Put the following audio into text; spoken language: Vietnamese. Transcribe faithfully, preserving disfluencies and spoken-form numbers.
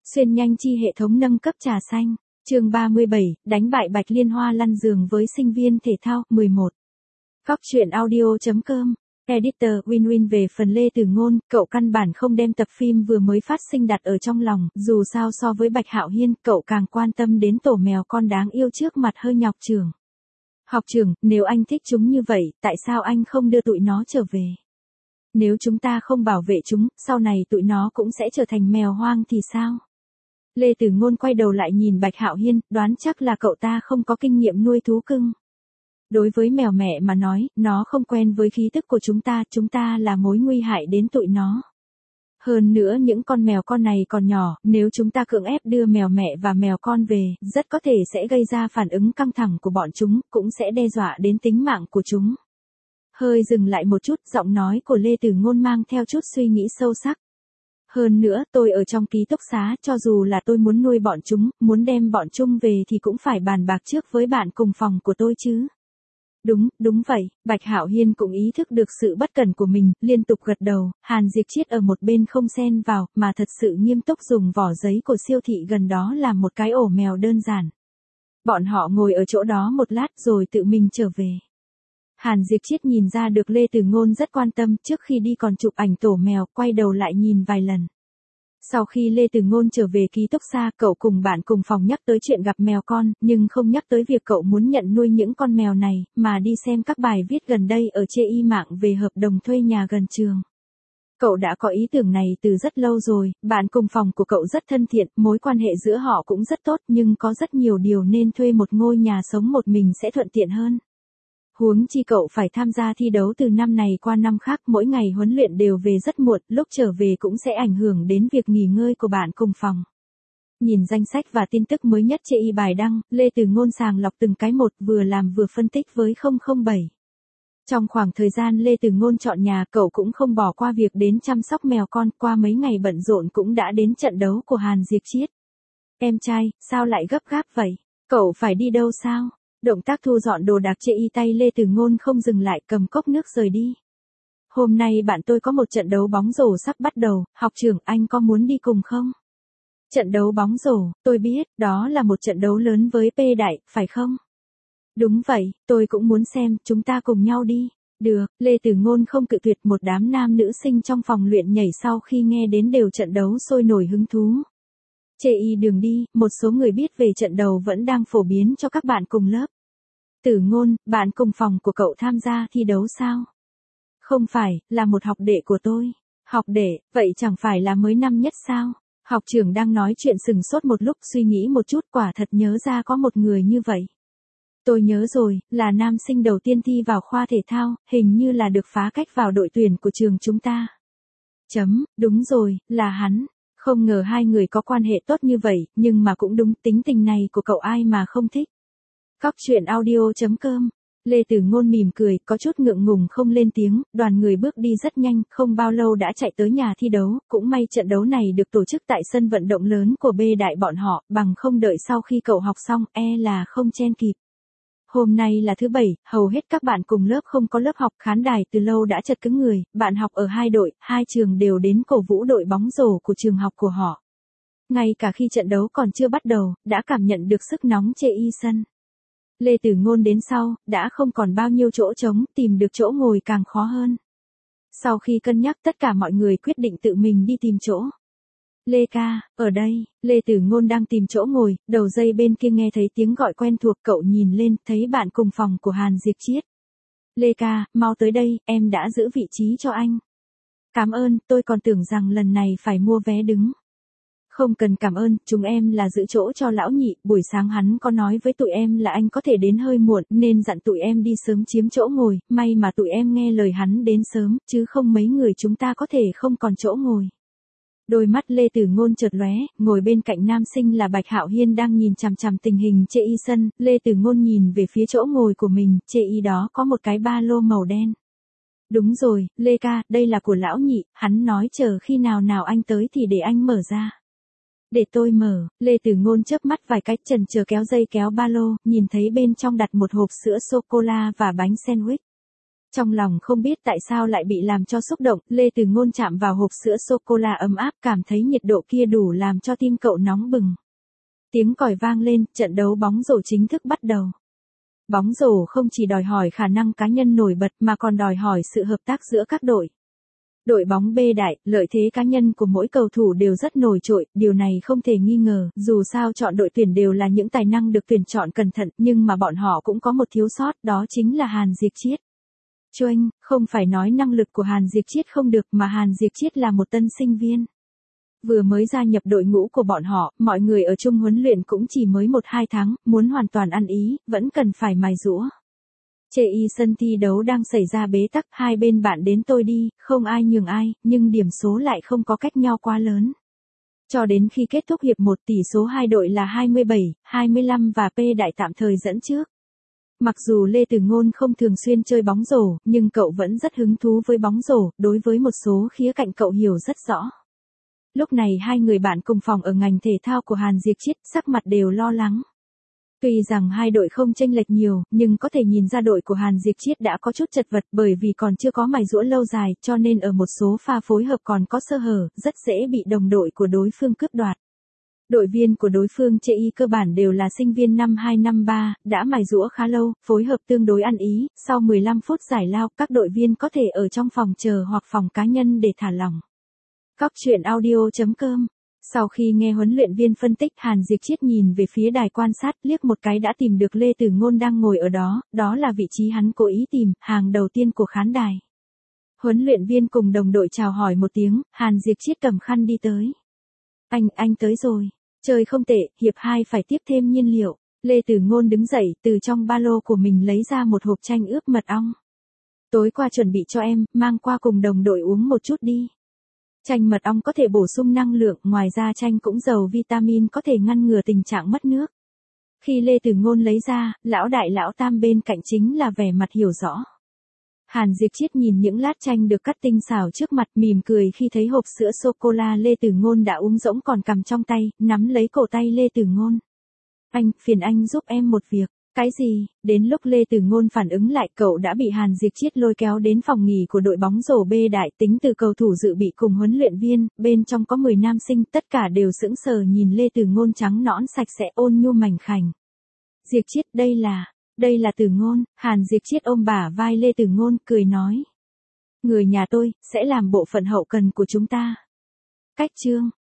Xuyên nhanh chi hệ thống nâng cấp trà xanh. Chương ba mươi bảy, đánh bại Bạch Liên Hoa lăn giường với sinh viên thể thao. mười một. Góc truyện audio.com. Editor Win-Win. Về phần Lê Tử Ngôn, cậu căn bản không đem tập phim vừa mới phát sinh đặt ở trong lòng, dù sao so với Bạch Hạo Hiên, cậu càng quan tâm đến tổ mèo con đáng yêu trước mặt hơi nhọc trưởng. Học trưởng, nếu anh thích chúng như vậy, tại sao anh không đưa tụi nó trở về? Nếu chúng ta không bảo vệ chúng, sau này tụi nó cũng sẽ trở thành mèo hoang thì sao? Lê Tử Ngôn quay đầu lại nhìn Bạch Hạo Hiên, đoán chắc là cậu ta không có kinh nghiệm nuôi thú cưng. Đối với mèo mẹ mà nói, nó không quen với khí tức của chúng ta, chúng ta là mối nguy hại đến tụi nó. Hơn nữa những con mèo con này còn nhỏ, nếu chúng ta cưỡng ép đưa mèo mẹ và mèo con về, rất có thể sẽ gây ra phản ứng căng thẳng của bọn chúng, cũng sẽ đe dọa đến tính mạng của chúng. Hơi dừng lại một chút, giọng nói của Lê Tử Ngôn mang theo chút suy nghĩ sâu sắc. Hơn nữa, tôi ở trong ký túc xá, cho dù là tôi muốn nuôi bọn chúng, muốn đem bọn chúng về thì cũng phải bàn bạc trước với bạn cùng phòng của tôi chứ. Đúng, đúng vậy, Bạch Hạo Hiên cũng ý thức được sự bất cẩn của mình, liên tục gật đầu. Hàn Diệp Chiết ở một bên không xen vào, mà thật sự nghiêm túc dùng vỏ giấy của siêu thị gần đó làm một cái ổ mèo đơn giản. Bọn họ ngồi ở chỗ đó một lát rồi tự mình trở về. Hàn Diệp Chiết nhìn ra được Lê Tử Ngôn rất quan tâm, trước khi đi còn chụp ảnh tổ mèo, quay đầu lại nhìn vài lần. Sau khi Lê Tử Ngôn trở về ký túc xá, cậu cùng bạn cùng phòng nhắc tới chuyện gặp mèo con, nhưng không nhắc tới việc cậu muốn nhận nuôi những con mèo này, mà đi xem các bài viết gần đây ở chê y mạng về hợp đồng thuê nhà gần trường. Cậu đã có ý tưởng này từ rất lâu rồi, bạn cùng phòng của cậu rất thân thiện, mối quan hệ giữa họ cũng rất tốt, nhưng có rất nhiều điều nên thuê một ngôi nhà sống một mình sẽ thuận tiện hơn. Huống chi cậu phải tham gia thi đấu từ năm này qua năm khác, mỗi ngày huấn luyện đều về rất muộn, lúc trở về cũng sẽ ảnh hưởng đến việc nghỉ ngơi của bạn cùng phòng. Nhìn danh sách và tin tức mới nhất chê y bài đăng, Lê Tử Ngôn sàng lọc từng cái một, vừa làm vừa phân tích với không không bảy. Trong khoảng thời gian Lê Tử Ngôn chọn nhà, cậu cũng không bỏ qua việc đến chăm sóc mèo con, qua mấy ngày bận rộn cũng đã đến trận đấu của Hàn Diệp Chiết. Em trai, sao lại gấp gáp vậy? Cậu phải đi đâu sao? Động tác thu dọn đồ đạc chê y tay Lê Tử Ngôn không dừng lại, cầm cốc nước rời đi. Hôm nay bạn tôi có một trận đấu bóng rổ sắp bắt đầu, học trưởng anh có muốn đi cùng không? Trận đấu bóng rổ, tôi biết, đó là một trận đấu lớn với P Đại, phải không? Đúng vậy, tôi cũng muốn xem, chúng ta cùng nhau đi. Được, Lê Tử Ngôn không cự tuyệt. Một đám nam nữ sinh trong phòng luyện nhảy sau khi nghe đến đều trận đấu sôi nổi hứng thú. Chê y đường đi, một số người biết về trận đấu vẫn đang phổ biến cho các bạn cùng lớp. Tử Ngôn, bạn cùng phòng của cậu tham gia thi đấu sao? Không phải, là một học đệ của tôi. Học đệ, vậy chẳng phải là mới năm nhất sao? Học trưởng đang nói chuyện sừng sốt một lúc, suy nghĩ một chút, quả thật nhớ ra có một người như vậy. Tôi nhớ rồi, là nam sinh đầu tiên thi vào khoa thể thao, hình như là được phá cách vào đội tuyển của trường chúng ta. Chấm, đúng rồi, là hắn. Không ngờ hai người có quan hệ tốt như vậy, nhưng mà cũng đúng, tính tình này của cậu ai mà không thích. Góc truyện audio.com. Lê Tử Ngôn mỉm cười, có chút ngượng ngùng không lên tiếng, đoàn người bước đi rất nhanh, không bao lâu đã chạy tới nhà thi đấu, cũng may trận đấu này được tổ chức tại sân vận động lớn của B Đại bọn họ, bằng không đợi sau khi cậu học xong, e là không chen kịp. Hôm nay là thứ bảy, hầu hết các bạn cùng lớp không có lớp học, khán đài từ lâu đã chật cứng người, bạn học ở hai đội, hai trường đều đến cổ vũ đội bóng rổ của trường học của họ. Ngay cả khi trận đấu còn chưa bắt đầu, đã cảm nhận được sức nóng chê y sân. Lê Tử Ngôn đến sau, đã không còn bao nhiêu chỗ trống, tìm được chỗ ngồi càng khó hơn. Sau khi cân nhắc tất cả mọi người quyết định tự mình đi tìm chỗ. Lê ca, ở đây, Lê Tử Ngôn đang tìm chỗ ngồi, đầu dây bên kia nghe thấy tiếng gọi quen thuộc, cậu nhìn lên, thấy bạn cùng phòng của Hàn Diệp Chiết. Lê ca, mau tới đây, em đã giữ vị trí cho anh. Cảm ơn, tôi còn tưởng rằng lần này phải mua vé đứng. Không cần cảm ơn, chúng em là giữ chỗ cho lão nhị, buổi sáng hắn có nói với tụi em là anh có thể đến hơi muộn, nên dặn tụi em đi sớm chiếm chỗ ngồi, may mà tụi em nghe lời hắn đến sớm, chứ không mấy người chúng ta có thể không còn chỗ ngồi. Đôi mắt Lê Tử Ngôn chợt lóe, ngồi bên cạnh nam sinh là Bạch Hạo Hiên đang nhìn chằm chằm tình hình chê y sân, Lê Tử Ngôn nhìn về phía chỗ ngồi của mình, chê y đó có một cái ba lô màu đen. Đúng rồi, Lê ca, đây là của lão nhị, hắn nói chờ khi nào nào anh tới thì để anh mở ra. Để tôi mở, Lê Tử Ngôn chớp mắt vài cái, chần chờ kéo dây kéo ba lô, nhìn thấy bên trong đặt một hộp sữa sô-cô-la và bánh sandwich. Trong lòng không biết tại sao lại bị làm cho xúc động, Lê Từ Ngôn chạm vào hộp sữa sô-cô-la ấm áp, cảm thấy nhiệt độ kia đủ làm cho tim cậu nóng bừng. Tiếng còi vang lên, trận đấu bóng rổ chính thức bắt đầu. Bóng rổ không chỉ đòi hỏi khả năng cá nhân nổi bật mà còn đòi hỏi sự hợp tác giữa các đội. Đội bóng B đại, lợi thế cá nhân của mỗi cầu thủ đều rất nổi trội, điều này không thể nghi ngờ, dù sao chọn đội tuyển đều là những tài năng được tuyển chọn cẩn thận, nhưng mà bọn họ cũng có một thiếu sót, đó chính là Hàn Diệp Chiết. Choanh, không phải nói năng lực của Hàn Diệp Chiết không được mà Hàn Diệp Chiết là một tân sinh viên. Vừa mới gia nhập đội ngũ của bọn họ, mọi người ở chung huấn luyện cũng chỉ mới một hai tháng, muốn hoàn toàn ăn ý, vẫn cần phải mài giũa. Chê y sân thi đấu đang xảy ra bế tắc, hai bên bạn đến tôi đi, không ai nhường ai, nhưng điểm số lại không có cách nhau quá lớn. Cho đến khi kết thúc hiệp một tỷ số hai đội là hai mươi bảy, hai mươi lăm và P đại tạm thời dẫn trước. Mặc dù Lê Từ Ngôn không thường xuyên chơi bóng rổ, nhưng cậu vẫn rất hứng thú với bóng rổ, đối với một số khía cạnh cậu hiểu rất rõ. Lúc này hai người bạn cùng phòng ở ngành thể thao của Hàn Diệp Chiết, sắc mặt đều lo lắng. Tuy rằng hai đội không chênh lệch nhiều, nhưng có thể nhìn ra đội của Hàn Diệp Chiết đã có chút chật vật bởi vì còn chưa có mài giũa lâu dài, cho nên ở một số pha phối hợp còn có sơ hở, rất dễ bị đồng đội của đối phương cướp đoạt. Đội viên của đối phương Chê y cơ bản đều là sinh viên năm hai năm ba, đã mài giũa khá lâu, phối hợp tương đối ăn ý, sau mười lăm phút giải lao, các đội viên có thể ở trong phòng chờ hoặc phòng cá nhân để thả lỏng. Cóc truyện audio chấm com. Sau khi nghe huấn luyện viên phân tích, Hàn Diệp Chiết nhìn về phía đài quan sát, liếc một cái đã tìm được Lê Từ Ngôn đang ngồi ở đó, đó là vị trí hắn cố ý tìm, hàng đầu tiên của khán đài. Huấn luyện viên cùng đồng đội chào hỏi một tiếng, Hàn Diệp Chiết cầm khăn đi tới. Anh, anh tới rồi. Chơi không tệ, hiệp hai phải tiếp thêm nhiên liệu. Lê Từ Ngôn đứng dậy, từ trong ba lô của mình lấy ra một hộp chanh ướp mật ong. Tối qua chuẩn bị cho em, mang qua cùng đồng đội uống một chút đi. Chanh mật ong có thể bổ sung năng lượng, ngoài ra chanh cũng giàu vitamin có thể ngăn ngừa tình trạng mất nước. Khi Lê Từ Ngôn lấy ra, lão đại lão tam bên cạnh chính là vẻ mặt hiểu rõ. Hàn Diệp Chiết nhìn những lát chanh được cắt tinh xảo trước mặt, mỉm cười khi thấy hộp sữa sô-cô-la Lê Từ Ngôn đã uống rỗng còn cầm trong tay, nắm lấy cổ tay Lê Từ Ngôn. Anh, phiền anh giúp em một việc. Cái gì? Đến lúc Lê Từ Ngôn phản ứng lại, cậu đã bị Hàn Diệp Chiết lôi kéo đến phòng nghỉ của đội bóng rổ B đại, tính từ cầu thủ dự bị cùng huấn luyện viên, bên trong có mười nam sinh, tất cả đều sững sờ nhìn Lê Từ Ngôn trắng nõn sạch sẽ ôn nhu mảnh khảnh. Diệp Chiết, đây là, đây là Từ Ngôn. Hàn Diệp Chiết ôm bả vai Lê Từ Ngôn, cười nói. Người nhà tôi, sẽ làm bộ phận hậu cần của chúng ta. Cách chương.